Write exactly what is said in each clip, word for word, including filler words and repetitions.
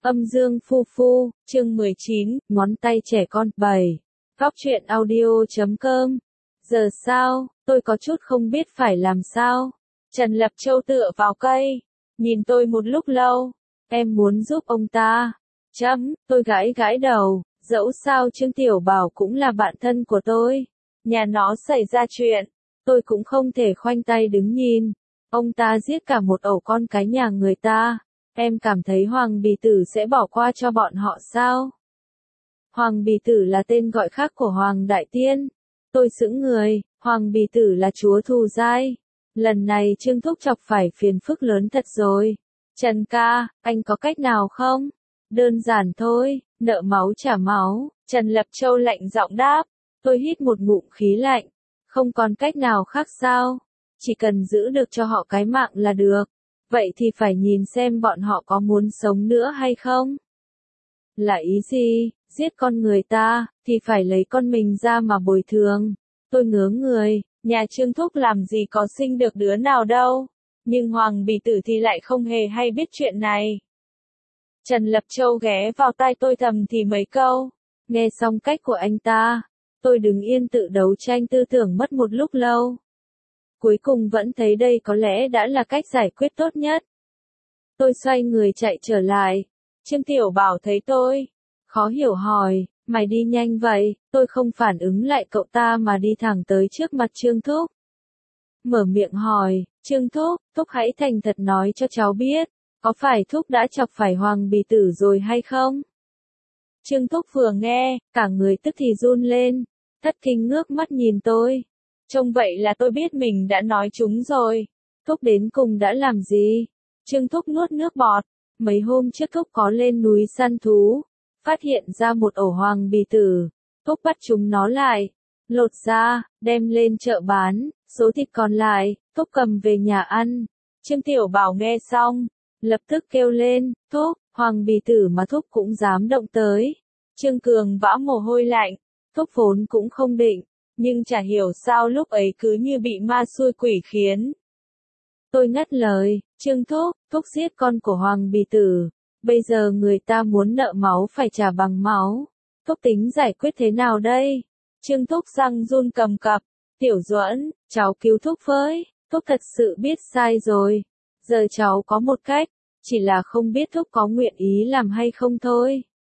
Âm dương phu phu, chương mười chín, ngón tay trẻ con, bảy. Góc truyện audio chấm com. Giờ sao, tôi có chút không biết phải làm sao. Trần Lập Châu tựa vào cây, nhìn tôi một lúc lâu. Em muốn giúp ông ta. Chấm, tôi gãi gãi đầu, dẫu sao Trương Tiểu Bảo cũng là bạn thân của tôi. Nhà nó xảy ra chuyện, tôi cũng không thể khoanh tay đứng nhìn. Ông ta giết cả một ổ con cái nhà người ta. Em cảm thấy Hoàng Bì Tử sẽ bỏ qua cho bọn họ sao? Hoàng Bì Tử là tên gọi khác của Hoàng Đại Tiên. Tôi sững người, Hoàng Bì Tử là chúa thù dai. Lần này Trương Thúc chọc phải phiền phức lớn thật rồi. Trần ca, anh có cách nào không? Đơn giản thôi, nợ máu trả máu. Trần Lập Châu lạnh giọng đáp. Tôi hít một ngụm khí lạnh. Không còn cách nào khác sao? Chỉ cần giữ được cho họ cái mạng là được. Vậy thì phải nhìn xem bọn họ có muốn sống nữa hay không? Là ý gì? Giết con người ta, thì phải lấy con mình ra mà bồi thường. Tôi ngớ người, nhà Trương Thúc làm gì có sinh được đứa nào đâu. Nhưng Hoàng Bì Tử thì lại không hề hay biết chuyện này. Trần Lập Châu ghé vào tai tôi thầm thì mấy câu. Nghe xong cách của anh ta, tôi đứng yên tự đấu tranh tư tưởng mất một lúc lâu. Cuối cùng vẫn thấy đây có lẽ đã là cách giải quyết tốt nhất. Tôi xoay người chạy trở lại. Trương Tiểu Bảo thấy tôi, khó hiểu hỏi, mày đi nhanh vậy? Tôi không phản ứng lại cậu ta mà đi thẳng tới trước mặt Trương Thúc. Mở miệng hỏi, Trương Thúc, Thúc hãy thành thật nói cho cháu biết, có phải Thúc đã chọc phải Hoàng Bì Tử rồi hay không? Trương Thúc vừa nghe, cả người tức thì run lên, thất kinh ngước mắt nhìn tôi. Trông vậy là tôi biết mình đã nói trúng rồi. Thúc đến cùng đã làm gì? Trương Thúc nuốt nước bọt. Mấy hôm trước Thúc có lên núi săn thú, phát hiện ra một ổ Hoàng Bì Tử. Thúc bắt chúng nó lại, lột ra, đem lên chợ bán, số thịt còn lại, Thúc cầm về nhà ăn. Trương Tiểu Bảo nghe xong, lập tức kêu lên, Thúc, Hoàng Bì Tử mà Thúc cũng dám động tới. Trương Cường vã mồ hôi lạnh, Thúc vốn cũng không định. Nhưng chả hiểu sao lúc ấy cứ như bị ma xui quỷ khiến. Tôi ngắt lời, Trương Thúc, Thúc giết con của Hoàng Bì Tử. Bây giờ người ta muốn nợ máu phải trả bằng máu. Thúc tính giải quyết thế nào đây? Trương Thúc răng run cầm cập. Tiểu Duẫn, cháu cứu Thúc với. Thúc thật sự biết sai rồi. Giờ cháu có một cách, chỉ là không biết Thúc có nguyện ý làm hay không thôi.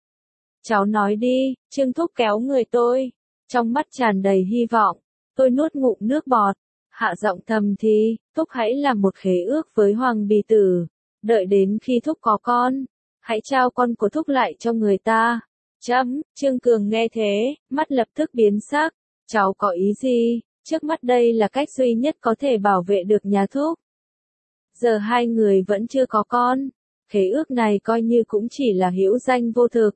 Cháu nói đi, Trương Thúc kéo người tôi. Trong mắt tràn đầy hy vọng, tôi nuốt ngụm nước bọt, hạ giọng thầm thì, Thúc hãy làm một khế ước với Hoàng Bì Tử, đợi đến khi Thúc có con, hãy trao con của Thúc lại cho người ta. Chấm, Trương Cường nghe thế, mắt lập tức biến sắc, cháu có ý gì, trước mắt đây là cách duy nhất có thể bảo vệ được nhà Thúc. Giờ hai người vẫn chưa có con, khế ước này coi như cũng chỉ là hữu danh vô thực.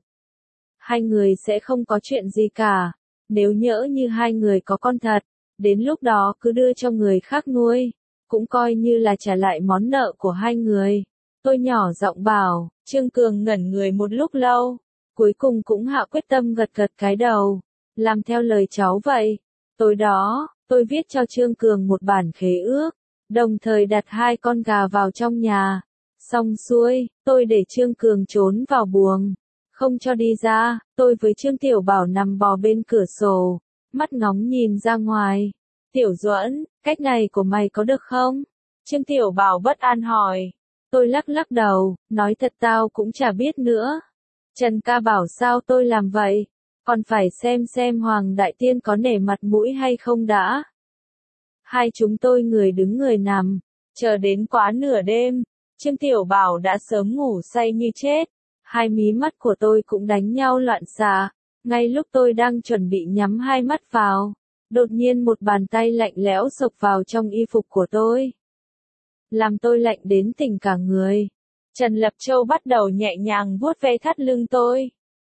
Hai người sẽ không có chuyện gì cả. Nếu nhỡ như hai người có con thật, đến lúc đó cứ đưa cho người khác nuôi, cũng coi như là trả lại món nợ của hai người. Tôi nhỏ giọng bảo, Trương Cường ngẩn người một lúc lâu, cuối cùng cũng hạ quyết tâm gật gật cái đầu, làm theo lời cháu vậy. Tối đó, tôi viết cho Trương Cường một bản khế ước, đồng thời đặt hai con gà vào trong nhà. Xong xuôi, tôi để Trương Cường trốn vào buồng. Không cho đi ra, tôi với Trương Tiểu Bảo nằm bò bên cửa sổ, mắt ngóng nhìn ra ngoài. Tiểu Duẫn, cách này của mày có được không? Trương Tiểu Bảo bất an hỏi. Tôi lắc lắc đầu, nói thật tao cũng chả biết nữa. Trần ca bảo sao tôi làm vậy? Còn phải xem xem Hoàng Đại Tiên có nể mặt mũi hay không đã. Hai chúng tôi người đứng người nằm, chờ đến quá nửa đêm, Trương Tiểu Bảo đã sớm ngủ say như chết. Hai mí mắt của tôi cũng đánh nhau loạn xạ. Ngay lúc tôi đang chuẩn bị nhắm hai mắt vào, đột nhiên một bàn tay lạnh lẽo xộc vào trong y phục của tôi. Làm tôi lạnh đến tỉnh cả người. Trần Lập Châu bắt đầu nhẹ nhàng vuốt ve thắt lưng tôi.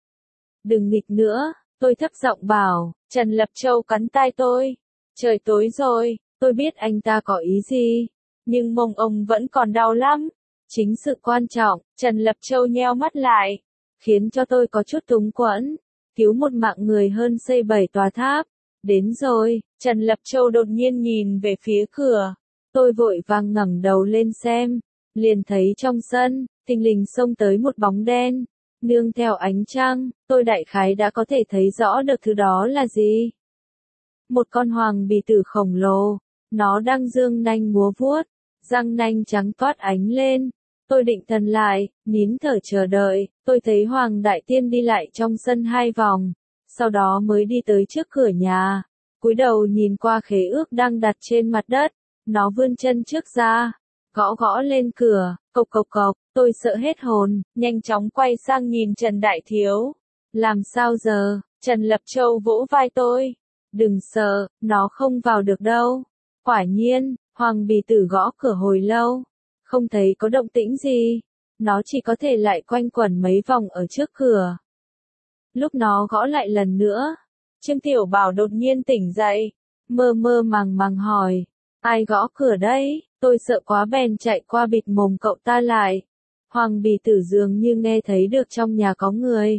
Đừng nghịch nữa, tôi thấp giọng bảo. Trần Lập Châu cắn tai tôi. Trời tối rồi, tôi biết anh ta có ý gì, nhưng mông ông vẫn còn đau lắm. Chính sự quan trọng, Trần Lập Châu nheo mắt lại, khiến cho tôi có chút túng quẫn. Cứu một mạng người hơn xây bảy tòa tháp. Đến rồi, Trần Lập Châu đột nhiên nhìn về phía cửa. Tôi vội vàng ngẩng đầu lên xem, liền thấy trong sân, thình lình xông tới một bóng đen, Nương theo ánh trăng, tôi đại khái đã có thể thấy rõ được thứ đó là gì. Một con hoàng bì tử khổng lồ, nó đang dương nanh múa vuốt, răng nanh trắng toát ánh lên. Tôi định thần lại, nín thở chờ đợi, tôi thấy Hoàng Đại Tiên đi lại trong sân hai vòng, sau đó mới đi tới trước cửa nhà, cúi đầu nhìn qua khế ước đang đặt trên mặt đất, nó vươn chân trước ra, gõ gõ lên cửa, cộc cộc cộc, tôi sợ hết hồn, nhanh chóng quay sang nhìn Trần Đại Thiếu. Làm sao giờ? Trần Lập Châu vỗ vai tôi. Đừng sợ, nó không vào được đâu. Quả nhiên, Hoàng bì tử gõ cửa hồi lâu. Không thấy có động tĩnh gì. Nó chỉ có thể lại quanh quẩn mấy vòng ở trước cửa. Lúc nó gõ lại lần nữa, Trương Tiểu Bảo đột nhiên tỉnh dậy, mơ mơ màng màng hỏi, ai gõ cửa đây? Tôi sợ quá bèn chạy qua bịt mồm cậu ta lại. Hoàng bì tử dường như nghe thấy được trong nhà có người.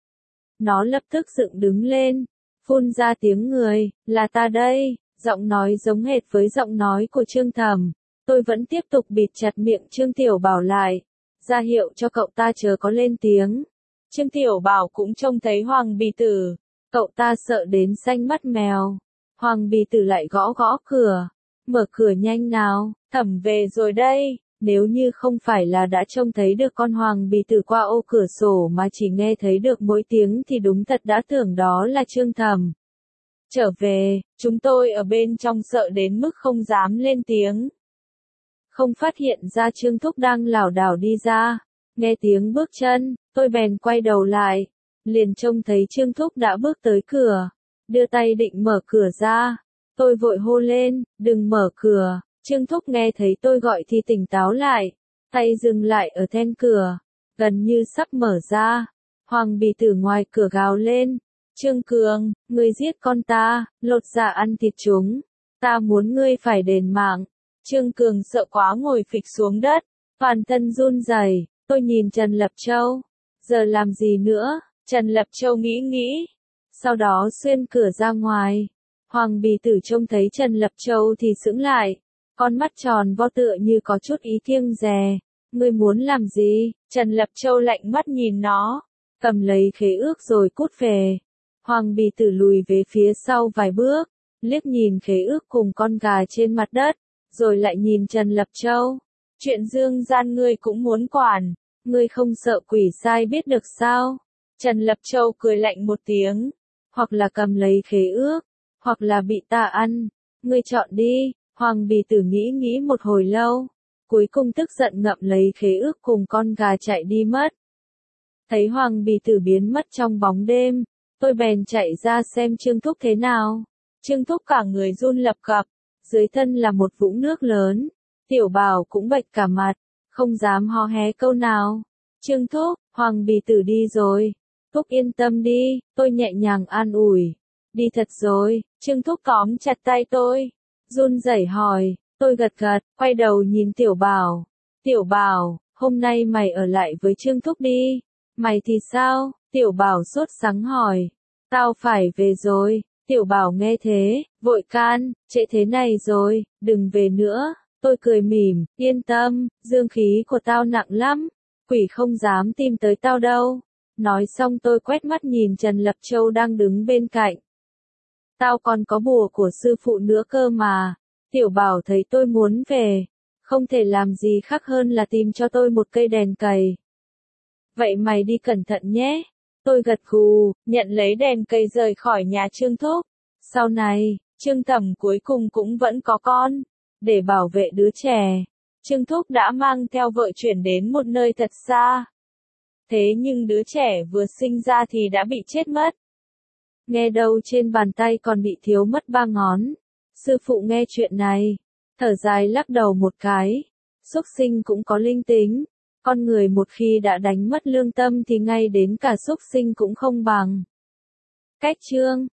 Nó lập tức dựng đứng lên, phun ra tiếng người, là ta đây, giọng nói giống hệt với giọng nói của Trương Thẩm. Tôi vẫn tiếp tục bịt chặt miệng Trương Tiểu Bảo lại, ra hiệu cho cậu ta chớ có lên tiếng. Trương Tiểu Bảo cũng trông thấy Hoàng bì tử, cậu ta sợ đến xanh mắt mèo. Hoàng bì tử lại gõ gõ cửa, mở cửa nhanh nào, Thẩm về rồi đây. Nếu như không phải là đã trông thấy được con hoàng bì tử qua ô cửa sổ mà chỉ nghe thấy được mỗi tiếng thì đúng thật đã tưởng đó là Trương Thẩm. Trở về, chúng tôi ở bên trong sợ đến mức không dám lên tiếng. Không phát hiện ra Trương Thúc đang lảo đảo đi ra. Nghe tiếng bước chân, tôi bèn quay đầu lại. Liền trông thấy Trương Thúc đã bước tới cửa. Đưa tay định mở cửa ra. Tôi vội hô lên, đừng mở cửa. Trương Thúc nghe thấy tôi gọi thì tỉnh táo lại, tay dừng lại ở then cửa, gần như sắp mở ra. Hoàng bì tử ngoài cửa gào lên, Trương Cường, ngươi giết con ta, lột dạ ăn thịt chúng, ta muốn ngươi phải đền mạng. Trương Cường sợ quá ngồi phịch xuống đất, toàn thân run rẩy. Tôi nhìn Trần Lập Châu, giờ làm gì nữa? Trần Lập Châu nghĩ nghĩ, sau đó xuyên cửa ra ngoài. Hoàng bì tử trông thấy Trần Lập Châu thì sững lại. Con mắt tròn vo tựa như có chút ý kiêng dè. Ngươi muốn làm gì? Trần Lập Châu lạnh mắt nhìn nó, cầm lấy khế ước rồi cút về. Hoàng bì tử lùi về phía sau vài bước, liếc nhìn khế ước cùng con gà trên mặt đất, rồi lại nhìn Trần Lập Châu. Chuyện dương gian ngươi cũng muốn quản, ngươi không sợ quỷ sai biết được sao? Trần Lập Châu cười lạnh một tiếng, hoặc là cầm lấy khế ước, hoặc là bị ta ăn, ngươi chọn đi. Hoàng bì tử nghĩ nghĩ một hồi lâu, cuối cùng tức giận ngậm lấy khế ước cùng con gà chạy đi mất. Thấy Hoàng bì tử biến mất trong bóng đêm, tôi bèn chạy ra xem Trương Thúc thế nào. Trương Thúc cả người run lập cập, dưới thân là một vũng nước lớn. Tiểu Bảo cũng bệch cả mặt, không dám hò hé câu nào. Trương Thúc, Hoàng bì tử đi rồi. Thúc yên tâm đi, tôi nhẹ nhàng an ủi. Đi thật rồi. Trương Thúc tóm chặt tay tôi, run rẩy hỏi. Tôi gật gật, quay đầu nhìn Tiểu Bảo. Tiểu Bảo, hôm nay mày ở lại với Trương Thúc đi. Mày thì sao? Tiểu Bảo sốt sắng hỏi. Tao phải về rồi. Tiểu Bảo nghe thế, vội can, trễ thế này rồi, đừng về nữa. Tôi cười mỉm, yên tâm, dương khí của tao nặng lắm, quỷ không dám tìm tới tao đâu. Nói xong tôi quét mắt nhìn Trần Lập Châu đang đứng bên cạnh. Tao còn có bùa của sư phụ nữa cơ mà. Tiểu Bảo thấy tôi muốn về, không thể làm gì khác hơn là tìm cho tôi một cây đèn cầy. Vậy mày đi cẩn thận nhé. Tôi gật gù, nhận lấy đèn cầy rời khỏi nhà Trương Thúc. Sau này, Trương Thẩm cuối cùng cũng vẫn có con. Để bảo vệ đứa trẻ, Trương Thúc đã mang theo vợ chuyển đến một nơi thật xa. Thế nhưng đứa trẻ vừa sinh ra thì đã bị chết mất. Nghe đâu trên bàn tay còn bị thiếu mất ba ngón. Sư phụ nghe chuyện này, thở dài lắc đầu một cái. Súc sinh cũng có linh tính. Con người một khi đã đánh mất lương tâm thì ngay đến cả súc sinh cũng không bằng. Cách chương